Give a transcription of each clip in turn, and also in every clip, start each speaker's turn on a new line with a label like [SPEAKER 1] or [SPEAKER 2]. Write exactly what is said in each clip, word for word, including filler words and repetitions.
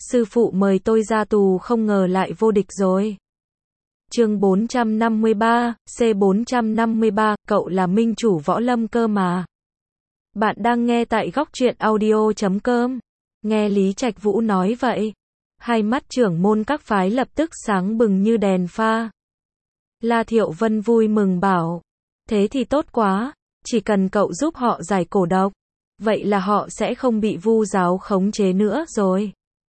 [SPEAKER 1] sư phụ mời tôi ra tù không ngờ lại vô địch rồi. Chương bốn trăm năm mươi ba, C bốn trăm năm mươi ba, cậu là minh chủ võ lâm cơ mà. Bạn đang nghe tại góc truyện audio chấm com. Nghe Lý Trạch Vũ nói vậy, hai mắt trưởng môn các phái lập tức sáng bừng như đèn pha. La Thiệu Vân vui mừng bảo, thế thì tốt quá, chỉ cần cậu giúp họ giải cổ độc, vậy là họ sẽ không bị Vu giáo khống chế nữa rồi.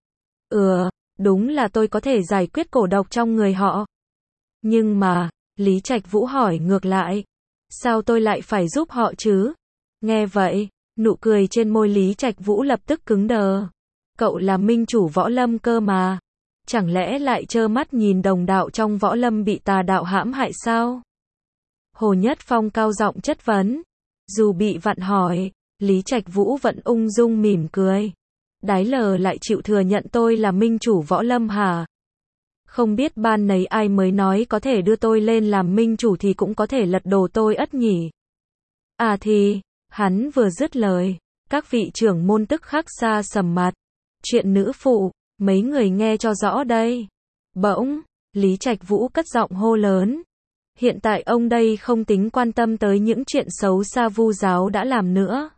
[SPEAKER 1] Ừ, đúng là tôi có thể giải quyết cổ độc trong người họ. Nhưng mà, Lý Trạch Vũ hỏi ngược lại, sao tôi lại phải giúp họ chứ? Nghe vậy, nụ cười trên môi Lý Trạch Vũ lập tức cứng đờ. Cậu là minh chủ võ lâm cơ mà. Chẳng lẽ lại trơ mắt nhìn đồng đạo trong võ lâm bị tà đạo hãm hại sao? Hồ Nhất Phong cao giọng chất vấn. Dù bị vặn hỏi, Lý Trạch Vũ vẫn ung dung mỉm cười. Đái lờ lại chịu thừa nhận tôi là minh chủ võ lâm hả? Không biết ban nấy ai mới nói có thể đưa tôi lên làm minh chủ thì cũng có thể lật đổ tôi ất nhỉ? À thì, hắn vừa dứt lời, các vị trưởng môn tức khắc xa sầm mặt. Chuyện nữ phụ, mấy người nghe cho rõ đây. Bỗng, Lý Trạch Vũ cất giọng hô lớn. Hiện tại ông đây không tính quan tâm tới những chuyện xấu xa Vu giáo đã làm nữa.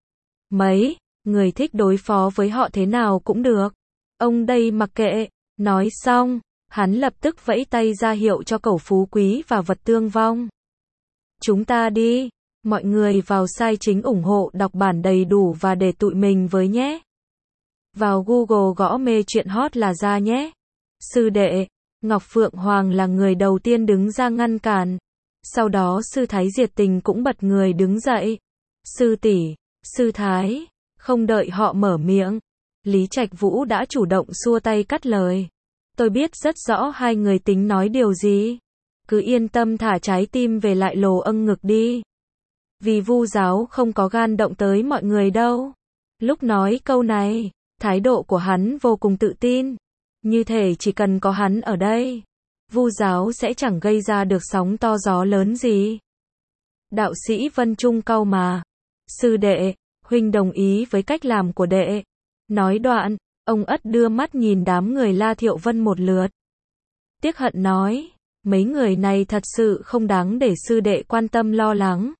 [SPEAKER 1] Mấy, người thích đối phó với họ thế nào cũng được. Ông đây mặc kệ, nói xong, hắn lập tức vẫy tay ra hiệu cho cẩu phú quý và vật tương vong. Chúng ta đi, mọi người vào site chính ủng hộ đọc bản đầy đủ và để tụi mình với nhé. Vào Google gõ mê chuyện hot là ra nhé. Sư đệ, Ngọc Phượng Hoàng là người đầu tiên đứng ra ngăn cản. Sau đó sư Thái Diệt Tình cũng bật người đứng dậy. Sư tỷ, sư Thái, không đợi họ mở miệng, Lý Trạch Vũ đã chủ động xua tay cắt lời. Tôi biết rất rõ hai người tính nói điều gì. Cứ yên tâm thả trái tim về lại lồ âng ngực đi. Vì Vu giáo không có gan động tới mọi người đâu. Lúc nói câu này, thái độ của hắn vô cùng tự tin. Như thể chỉ cần có hắn ở đây, Vu giáo sẽ chẳng gây ra được sóng to gió lớn gì. Đạo sĩ Vân Trung cau mà. Sư đệ, huynh đồng ý với cách làm của đệ. Nói đoạn, ông ất đưa mắt nhìn đám người La Thiệu Vân một lượt. Tiếc hận nói, mấy người này thật sự không đáng để sư đệ quan tâm lo lắng.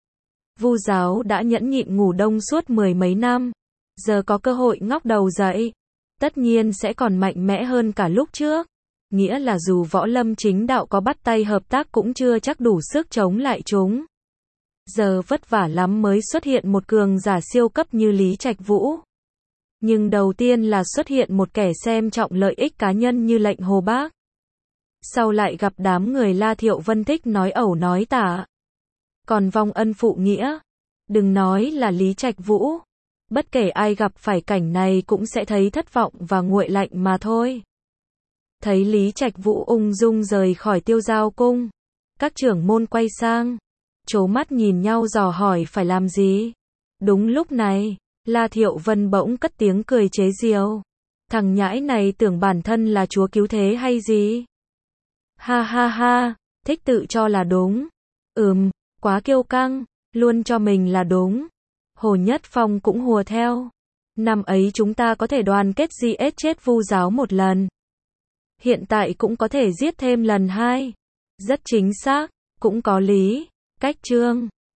[SPEAKER 1] Vu giáo đã nhẫn nhịn ngủ đông suốt mười mấy năm, giờ có cơ hội ngóc đầu dậy, tất nhiên sẽ còn mạnh mẽ hơn cả lúc trước. Nghĩa là dù võ lâm chính đạo có bắt tay hợp tác cũng chưa chắc đủ sức chống lại chúng. Giờ vất vả lắm mới xuất hiện một cường giả siêu cấp như Lý Trạch Vũ. Nhưng đầu tiên là xuất hiện một kẻ xem trọng lợi ích cá nhân như Lệnh Hồ Bác. Sau lại gặp đám người La Thiệu Vân thích nói ẩu nói tả. Còn vong ân phụ nghĩa, đừng nói là Lý Trạch Vũ, bất kể ai gặp phải cảnh này cũng sẽ thấy thất vọng và nguội lạnh mà thôi. Thấy Lý Trạch Vũ ung dung rời khỏi Tiêu Giao cung, các trưởng môn quay sang, trố mắt nhìn nhau dò hỏi phải làm gì. Đúng lúc này, La Thiệu Vân bỗng cất tiếng cười chế giễu. Thằng nhãi này tưởng bản thân là chúa cứu thế hay gì? Ha ha ha, thích tự cho là đúng. Ừm, quá kiêu căng, luôn cho mình là đúng. Hồ Nhất Phong cũng hùa theo. Năm ấy chúng ta có thể đoàn kết giết chết Vu giáo một lần. Hiện tại cũng có thể giết thêm lần hai. Rất chính xác, cũng có lý. Cách chương